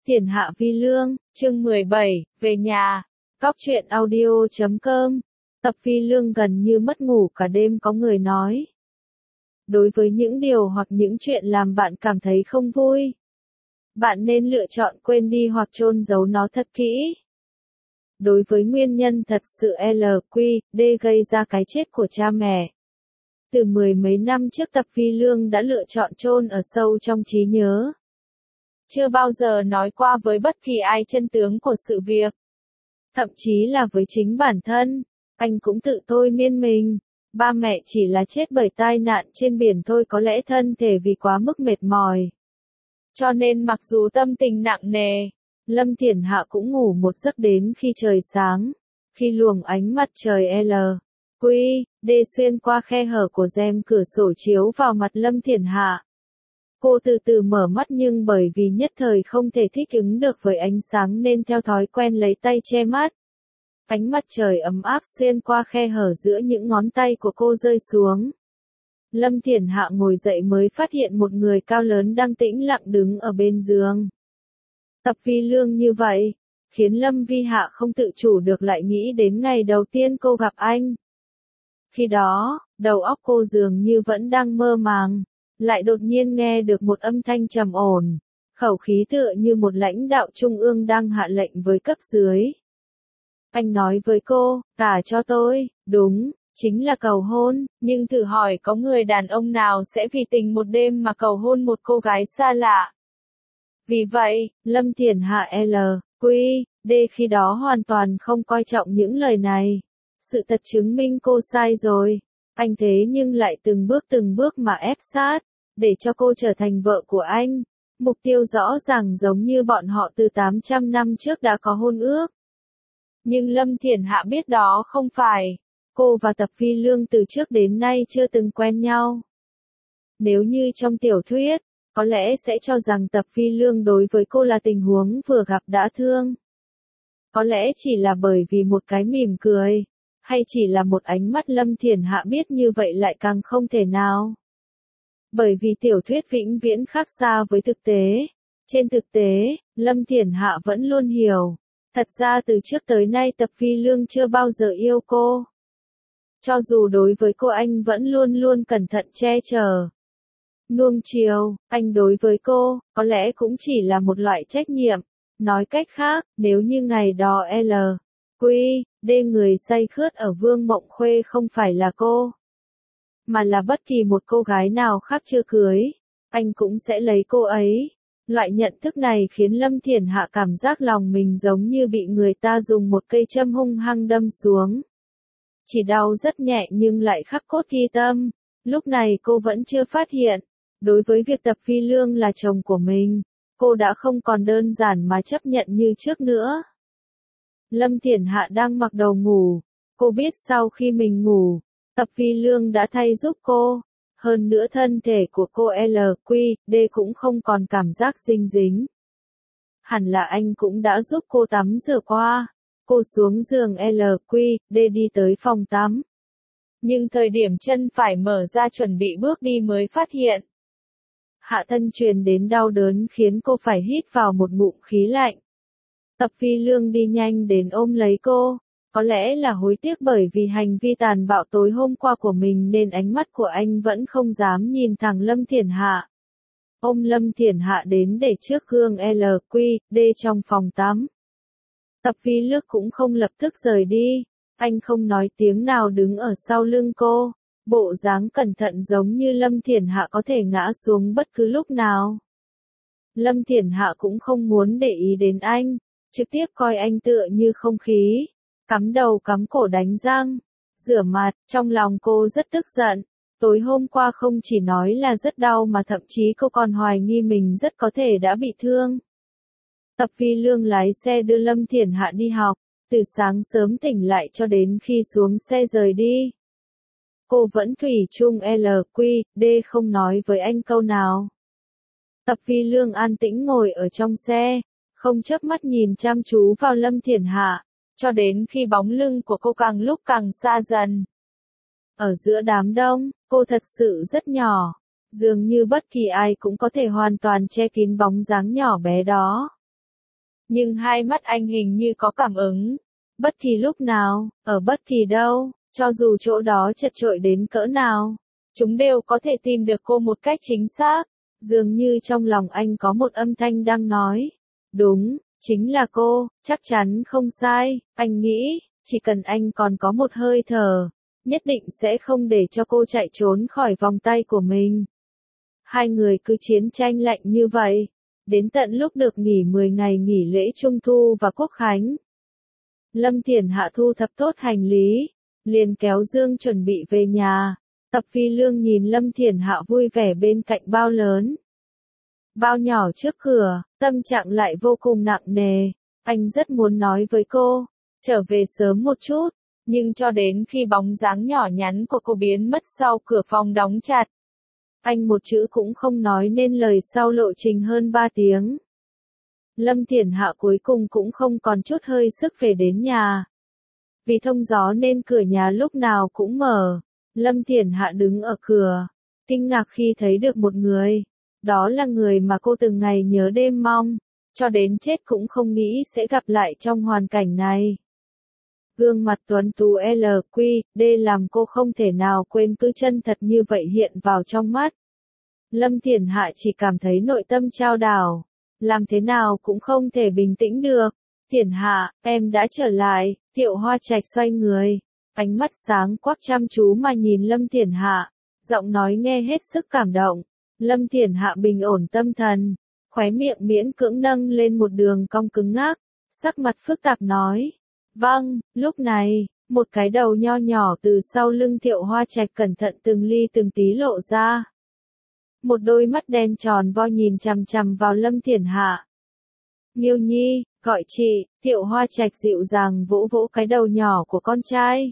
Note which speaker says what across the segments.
Speaker 1: Tiền Hạ Vi Lương, chương 17, về nhà. Cóc truyện audio.com. Tập Vi Lương gần như mất ngủ cả đêm có người nói. Đối với những điều hoặc những chuyện làm bạn cảm thấy không vui, bạn nên lựa chọn quên đi hoặc chôn giấu nó thật kỹ. Đối với nguyên nhân thật sự LQD gây ra cái chết của cha mẹ, từ mười mấy năm trước Tập Vi Lương đã lựa chọn chôn ở sâu trong trí nhớ. Chưa bao giờ nói qua với bất kỳ ai chân tướng của sự việc. Thậm chí là với chính bản thân, anh cũng tự thôi miên mình. Ba mẹ chỉ là chết bởi tai nạn trên biển thôi, có lẽ thân thể vì quá mức mệt mỏi. Cho nên mặc dù tâm tình nặng nề, Lâm Thiển Hạ cũng ngủ một giấc đến khi trời sáng. Khi luồng ánh mặt trời LQD xuyên qua khe hở của rèm cửa sổ chiếu vào mặt Lâm Thiển Hạ. Cô từ từ mở mắt nhưng bởi vì nhất thời không thể thích ứng được với ánh sáng nên theo thói quen lấy tay che mắt. Ánh mặt trời ấm áp xuyên qua khe hở giữa những ngón tay của cô rơi xuống. Lâm Thiển Hạ ngồi dậy mới phát hiện một người cao lớn đang tĩnh lặng đứng ở bên giường. Tập Vi Lương như vậy, khiến Lâm Vi Hạ không tự chủ được lại nghĩ đến ngày đầu tiên cô gặp anh. Khi đó, đầu óc cô dường như vẫn đang mơ màng. Lại đột nhiên nghe được một âm thanh trầm ổn, khẩu khí tựa như một lãnh đạo trung ương đang hạ lệnh với cấp dưới. Anh nói với cô, cả cho tôi, đúng, chính là cầu hôn, nhưng thử hỏi có người đàn ông nào sẽ vì tình một đêm mà cầu hôn một cô gái xa lạ. Vì vậy, Lâm Thiển Hạ LQD khi đó hoàn toàn không coi trọng những lời này. Sự thật chứng minh cô sai rồi. Anh thế nhưng lại từng bước mà ép sát, để cho cô trở thành vợ của anh. Mục tiêu rõ ràng giống như bọn họ từ 800 năm trước đã có hôn ước. Nhưng Lâm Thiển Hạ biết đó không phải. Cô và Tập Vi Lương từ trước đến nay chưa từng quen nhau. Nếu như trong tiểu thuyết, có lẽ sẽ cho rằng Tập Vi Lương đối với cô là tình huống vừa gặp đã thương. Có lẽ chỉ là bởi vì một cái mỉm cười. Hay chỉ là một ánh mắt, Lâm Thiển Hạ biết như vậy lại càng không thể nào. Bởi vì tiểu thuyết vĩnh viễn khác xa với thực tế. Trên thực tế, Lâm Thiển Hạ vẫn luôn hiểu. Thật ra từ trước tới nay Tập Vi Lương chưa bao giờ yêu cô. Cho dù đối với cô anh vẫn luôn luôn cẩn thận che chở, nuông chiều, anh đối với cô, có lẽ cũng chỉ là một loại trách nhiệm. Nói cách khác, nếu như ngày đó LQD người say khướt ở Vương Mộng Khuê không phải là cô, mà là bất kỳ một cô gái nào khác chưa cưới, anh cũng sẽ lấy cô ấy. Loại nhận thức này khiến Lâm Thiển Hạ cảm giác lòng mình giống như bị người ta dùng một cây châm hung hăng đâm xuống. Chỉ đau rất nhẹ nhưng lại khắc cốt ghi tâm. Lúc này cô vẫn chưa phát hiện, đối với việc Tập Vi Lương là chồng của mình, cô đã không còn đơn giản mà chấp nhận như trước nữa. Lâm Thiển Hạ đang mặc đồ ngủ. Cô biết sau khi mình ngủ, Tập Vi Lương đã thay giúp cô. Hơn nữa thân thể của cô LQD cũng không còn cảm giác dinh dính. Hẳn là anh cũng đã giúp cô tắm rửa qua. Cô xuống giường LQD đi tới phòng tắm. Nhưng thời điểm chân phải mở ra chuẩn bị bước đi mới phát hiện. Hạ thân truyền đến đau đớn khiến cô phải hít vào một ngụm khí lạnh. Tập Vi Lương đi nhanh đến ôm lấy cô. Có lẽ là hối tiếc bởi vì hành vi tàn bạo tối hôm qua của mình nên ánh mắt của anh vẫn không dám nhìn thẳng Lâm Thiển Hạ. Ôm Lâm Thiển Hạ đến để trước gương LQD trong phòng tắm. Tập Vi Lương cũng không lập tức rời đi. Anh không nói tiếng nào đứng ở sau lưng cô. Bộ dáng cẩn thận giống như Lâm Thiển Hạ có thể ngã xuống bất cứ lúc nào. Lâm Thiển Hạ cũng không muốn để ý đến anh. Trực tiếp coi anh tựa như không khí. Cắm đầu cắm cổ đánh răng, rửa mặt, trong lòng cô rất tức giận. Tối hôm qua không chỉ nói là rất đau mà thậm chí cô còn hoài nghi mình rất có thể đã bị thương. Tập Vi Lương lái xe đưa Lâm Thiển Hạ đi học, từ sáng sớm tỉnh lại cho đến khi xuống xe rời đi. Cô vẫn thủy chung LQD không nói với anh câu nào. Tập Vi Lương an tĩnh ngồi ở trong xe, không chớp mắt nhìn chăm chú vào Lâm Thiển Hạ. Cho đến khi bóng lưng của cô càng lúc càng xa dần. Ở giữa đám đông, cô thật sự rất nhỏ. Dường như bất kỳ ai cũng có thể hoàn toàn che kín bóng dáng nhỏ bé đó. nhưng hai mắt anh hình như có cảm ứng. Bất kỳ lúc nào, ở bất kỳ đâu, cho dù chỗ đó chật chội đến cỡ nào, chúng đều có thể tìm được cô một cách chính xác. Dường như trong lòng anh có một âm thanh đang nói. Đúng, chính là cô, chắc chắn không sai, anh nghĩ, chỉ cần anh còn có một hơi thở, nhất định sẽ không để cho cô chạy trốn khỏi vòng tay của mình. Hai người cứ chiến tranh lạnh như vậy, đến tận lúc được nghỉ 10 ngày nghỉ lễ Trung Thu và Quốc Khánh. Lâm Thiển Hạ thu thập tốt hành lý, liền kéo Dương chuẩn bị về nhà. Tập Phi Lương nhìn Lâm Thiển Hạ vui vẻ bên cạnh bao lớn, bao nhỏ trước cửa, tâm trạng lại vô cùng nặng nề. Anh rất muốn nói với cô, trở về sớm một chút, nhưng cho đến khi bóng dáng nhỏ nhắn của cô biến mất sau cửa phòng đóng chặt, anh một chữ cũng không nói nên lời sau lộ trình hơn 3 tiếng. Lâm Thiển Hạ cuối cùng cũng không còn chút hơi sức về đến nhà. Vì thông gió nên cửa nhà lúc nào cũng mở. Lâm Thiển Hạ đứng ở cửa, kinh ngạc khi thấy được một người. Đó là người mà cô từng ngày nhớ đêm mong, cho đến chết cũng không nghĩ sẽ gặp lại trong hoàn cảnh này. Gương mặt tuấn tú LQD làm cô không thể nào quên, cứ chân thật như vậy hiện vào trong mắt. Lâm Thiển Hạ chỉ cảm thấy nội tâm chao đảo, làm thế nào cũng không thể bình tĩnh được. Thiển Hạ, em đã trở lại. Thiệu Hoa Trạch xoay người, ánh mắt sáng quắc chăm chú mà nhìn Lâm Thiển Hạ, giọng nói nghe hết sức cảm động. Lâm Thiển Hạ bình ổn tâm thần, khóe miệng miễn cưỡng nâng lên một đường cong cứng ngắc, sắc mặt phức tạp nói. Vâng, lúc này, một cái đầu nho nhỏ từ sau lưng Thiệu Hoa Trạch cẩn thận từng ly từng tí lộ ra. Một đôi mắt đen tròn vo nhìn chằm chằm vào Lâm Thiển Hạ. Nghiêu Nhi, gọi chị. Thiệu Hoa Trạch dịu dàng vỗ vỗ cái đầu nhỏ của con trai.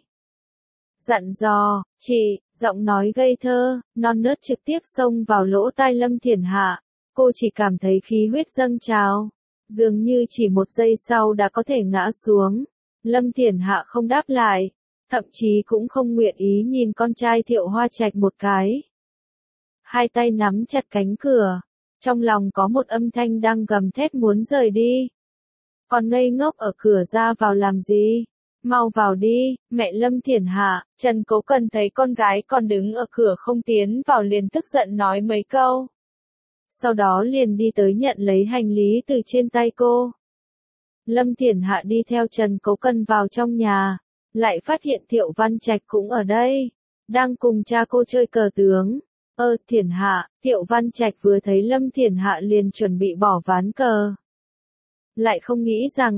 Speaker 1: Dặn dò, chị, giọng nói ngây thơ, non nớt trực tiếp xông vào lỗ tai Lâm Thiển Hạ. Cô chỉ cảm thấy khí huyết dâng trào, dường như chỉ một giây sau đã có thể ngã xuống. Lâm Thiển Hạ không đáp lại, thậm chí cũng không nguyện ý nhìn con trai Thiệu Hoa Trạch một cái. Hai tay nắm chặt cánh cửa, trong lòng có một âm thanh đang gầm thét muốn rời đi. Còn ngây ngốc ở cửa ra vào làm gì? Mau vào đi. Mẹ Lâm Thiển Hạ, Trần Cố Cần thấy con gái còn đứng ở cửa không tiến vào liền tức giận nói mấy câu. Sau đó liền đi tới nhận lấy hành lý từ trên tay cô. Lâm Thiển Hạ đi theo Trần Cố Cần vào trong nhà, lại phát hiện Thiệu Văn Trạch cũng ở đây, đang cùng cha cô chơi cờ tướng. Thiển Hạ, Thiệu Văn Trạch vừa thấy Lâm Thiển Hạ liền chuẩn bị bỏ ván cờ. Lại không nghĩ rằng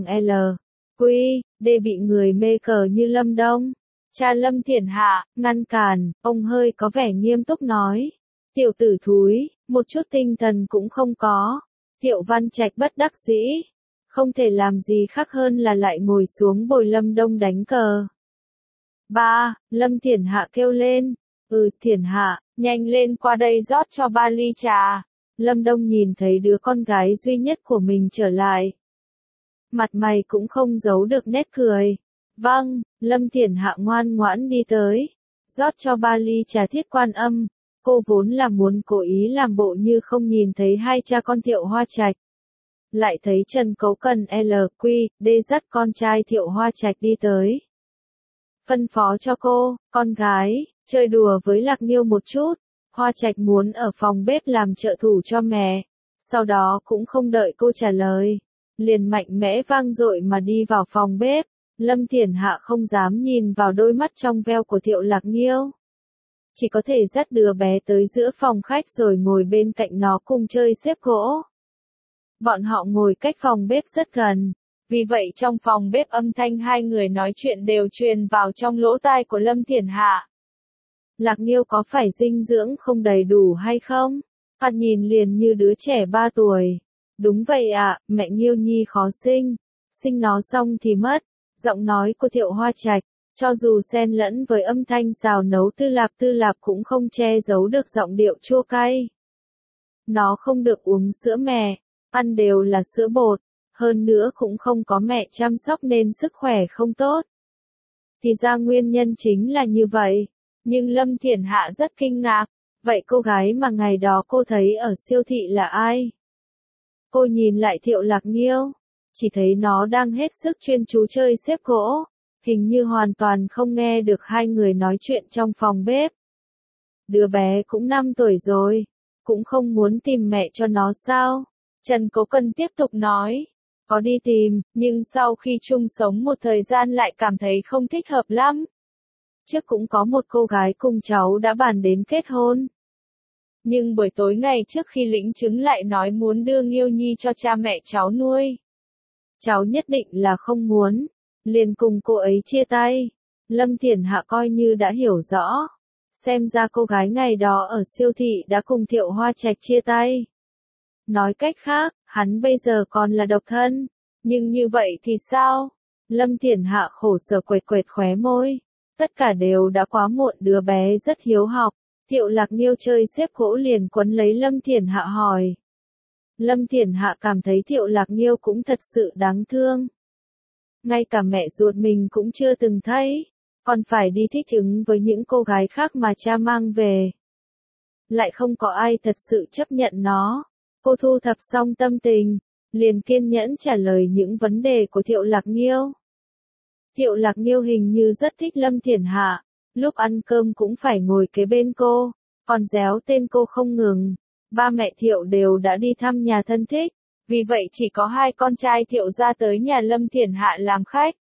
Speaker 1: LQD bị người mê cờ như Lâm Đông. Cha Lâm Thiển Hạ, ngăn cản, ông hơi có vẻ nghiêm túc nói. Tiểu tử thúi, một chút tinh thần cũng không có. Thiệu Văn Trạch bất đắc dĩ, không thể làm gì khác hơn là lại ngồi xuống bồi Lâm Đông đánh cờ. Ba, Lâm Thiển Hạ kêu lên. Thiển Hạ, nhanh lên qua đây rót cho 3 ly trà. Lâm Đông nhìn thấy đứa con gái duy nhất của mình trở lại, mặt mày cũng không giấu được nét cười. Vâng, Lâm Thiển Hạ ngoan ngoãn đi tới, rót cho 3 ly trà Thiết Quan Âm. Cô vốn là muốn cố ý làm bộ như không nhìn thấy hai cha con Thiệu Hoa Trạch. Lại thấy Trần Cấu Cần LQD dắt con trai Thiệu Hoa Trạch đi tới. Phân phó cho cô, con gái, chơi đùa với Lạc Nghiêu một chút. Hoa Trạch muốn ở phòng bếp làm trợ thủ cho mẹ. Sau đó cũng không đợi cô trả lời, liền mạnh mẽ vang dội mà đi vào phòng bếp. Lâm Thiển Hạ không dám nhìn vào đôi mắt trong veo của Thiệu Lạc Nghiêu, chỉ có thể dắt đứa bé tới giữa phòng khách rồi ngồi bên cạnh nó cùng chơi xếp gỗ. Bọn họ ngồi cách phòng bếp rất gần, vì vậy trong phòng bếp âm thanh hai người nói chuyện đều truyền vào trong lỗ tai của Lâm Thiển Hạ. Lạc Nghiêu có phải dinh dưỡng không đầy đủ hay không? Hắn nhìn liền như đứa trẻ 3 tuổi. Đúng vậy ạ, mẹ Nghiêu Nhi khó sinh nó xong thì mất. Giọng nói của Thiệu Hoa Trạch, cho dù xen lẫn với âm thanh xào nấu tư lạp cũng không che giấu được giọng điệu chua cay. Nó không được uống sữa mẹ, ăn đều là sữa bột, hơn nữa cũng không có mẹ chăm sóc nên sức khỏe không tốt. Thì ra nguyên nhân chính là như vậy, nhưng Lâm Thiển Hạ rất kinh ngạc, vậy cô gái mà ngày đó cô thấy ở siêu thị là ai? Cô nhìn lại Thiệu Lạc Nghiêu, chỉ thấy nó đang hết sức chuyên chú chơi xếp gỗ, hình như hoàn toàn không nghe được hai người nói chuyện trong phòng bếp. Đứa bé cũng 5 tuổi rồi, cũng không muốn tìm mẹ cho nó sao? Trần Cố Cần tiếp tục nói, có đi tìm, nhưng sau khi chung sống một thời gian lại cảm thấy không thích hợp lắm. Trước cũng có một cô gái cùng cháu đã bàn đến kết hôn. Nhưng buổi tối ngày trước khi lĩnh chứng lại nói muốn đưa Nghiêu Nhi cho cha mẹ cháu nuôi. Cháu nhất định là không muốn, liền cùng cô ấy chia tay. Lâm Thiển Hạ coi như đã hiểu rõ. Xem ra cô gái ngày đó ở siêu thị đã cùng Thiệu Hoa Trạch chia tay. Nói cách khác, hắn bây giờ còn là độc thân. Nhưng như vậy thì sao? Lâm Thiển Hạ khổ sở quệt quệt khóe môi. Tất cả đều đã quá muộn, đứa bé rất hiếu học. Thiệu Lạc Nghiêu chơi xếp gỗ liền quấn lấy Lâm Thiển Hạ hỏi. Lâm Thiển Hạ cảm thấy Thiệu Lạc Nghiêu cũng thật sự đáng thương. Ngay cả mẹ ruột mình cũng chưa từng thấy, còn phải đi thích ứng với những cô gái khác mà cha mang về. Lại không có ai thật sự chấp nhận nó. Cô thu thập xong tâm tình, liền kiên nhẫn trả lời những vấn đề của Thiệu Lạc Nghiêu. Thiệu Lạc Nghiêu hình như rất thích Lâm Thiển Hạ, lúc ăn cơm cũng phải ngồi kế bên cô, còn réo tên cô không ngừng. Ba mẹ Thiệu đều đã đi thăm nhà thân thích, vì vậy chỉ có hai con trai Thiệu ra tới nhà Lâm Thiển Hạ làm khách.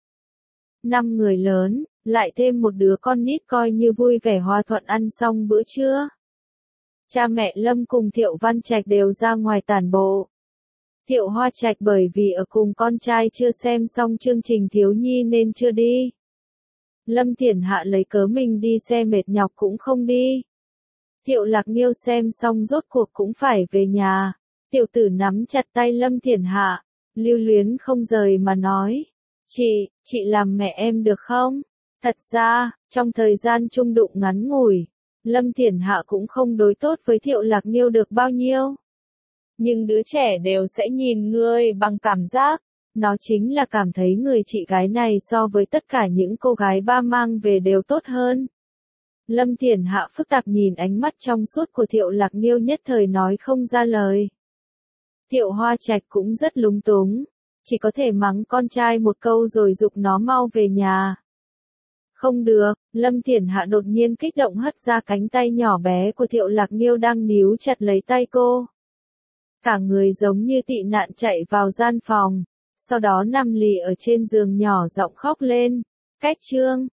Speaker 1: 5 người lớn, lại thêm một đứa con nít coi như vui vẻ hòa thuận ăn xong bữa trưa. Cha mẹ Lâm cùng Thiệu Văn Trạch đều ra ngoài tản bộ. Thiệu Hoa Trạch bởi vì ở cùng con trai chưa xem xong chương trình thiếu nhi nên chưa đi. Lâm Thiển Hạ lấy cớ mình đi xe mệt nhọc cũng không đi. Thiệu Lạc Nghiêu xem xong rốt cuộc cũng phải về nhà. Tiểu tử nắm chặt tay Lâm Thiển Hạ, lưu luyến không rời mà nói. Chị làm mẹ em được không? Thật ra, trong thời gian chung đụng ngắn ngủi, Lâm Thiển Hạ cũng không đối tốt với Thiệu Lạc Nghiêu được bao nhiêu. Nhưng đứa trẻ đều sẽ nhìn người bằng cảm giác. Nó chính là cảm thấy người chị gái này so với tất cả những cô gái ba mang về đều tốt hơn. Lâm Thiển Hạ phức tạp nhìn ánh mắt trong suốt của Thiệu Lạc Nghiêu nhất thời nói không ra lời. Thiệu Hoa Trạch cũng rất lúng túng, chỉ có thể mắng con trai một câu rồi giục nó mau về nhà. Không được, Lâm Thiển Hạ đột nhiên kích động hất ra cánh tay nhỏ bé của Thiệu Lạc Nghiêu đang níu chặt lấy tay cô. Cả người giống như tị nạn chạy vào gian phòng, sau đó nằm lì ở trên giường nhỏ giọng khóc lên. Cách chương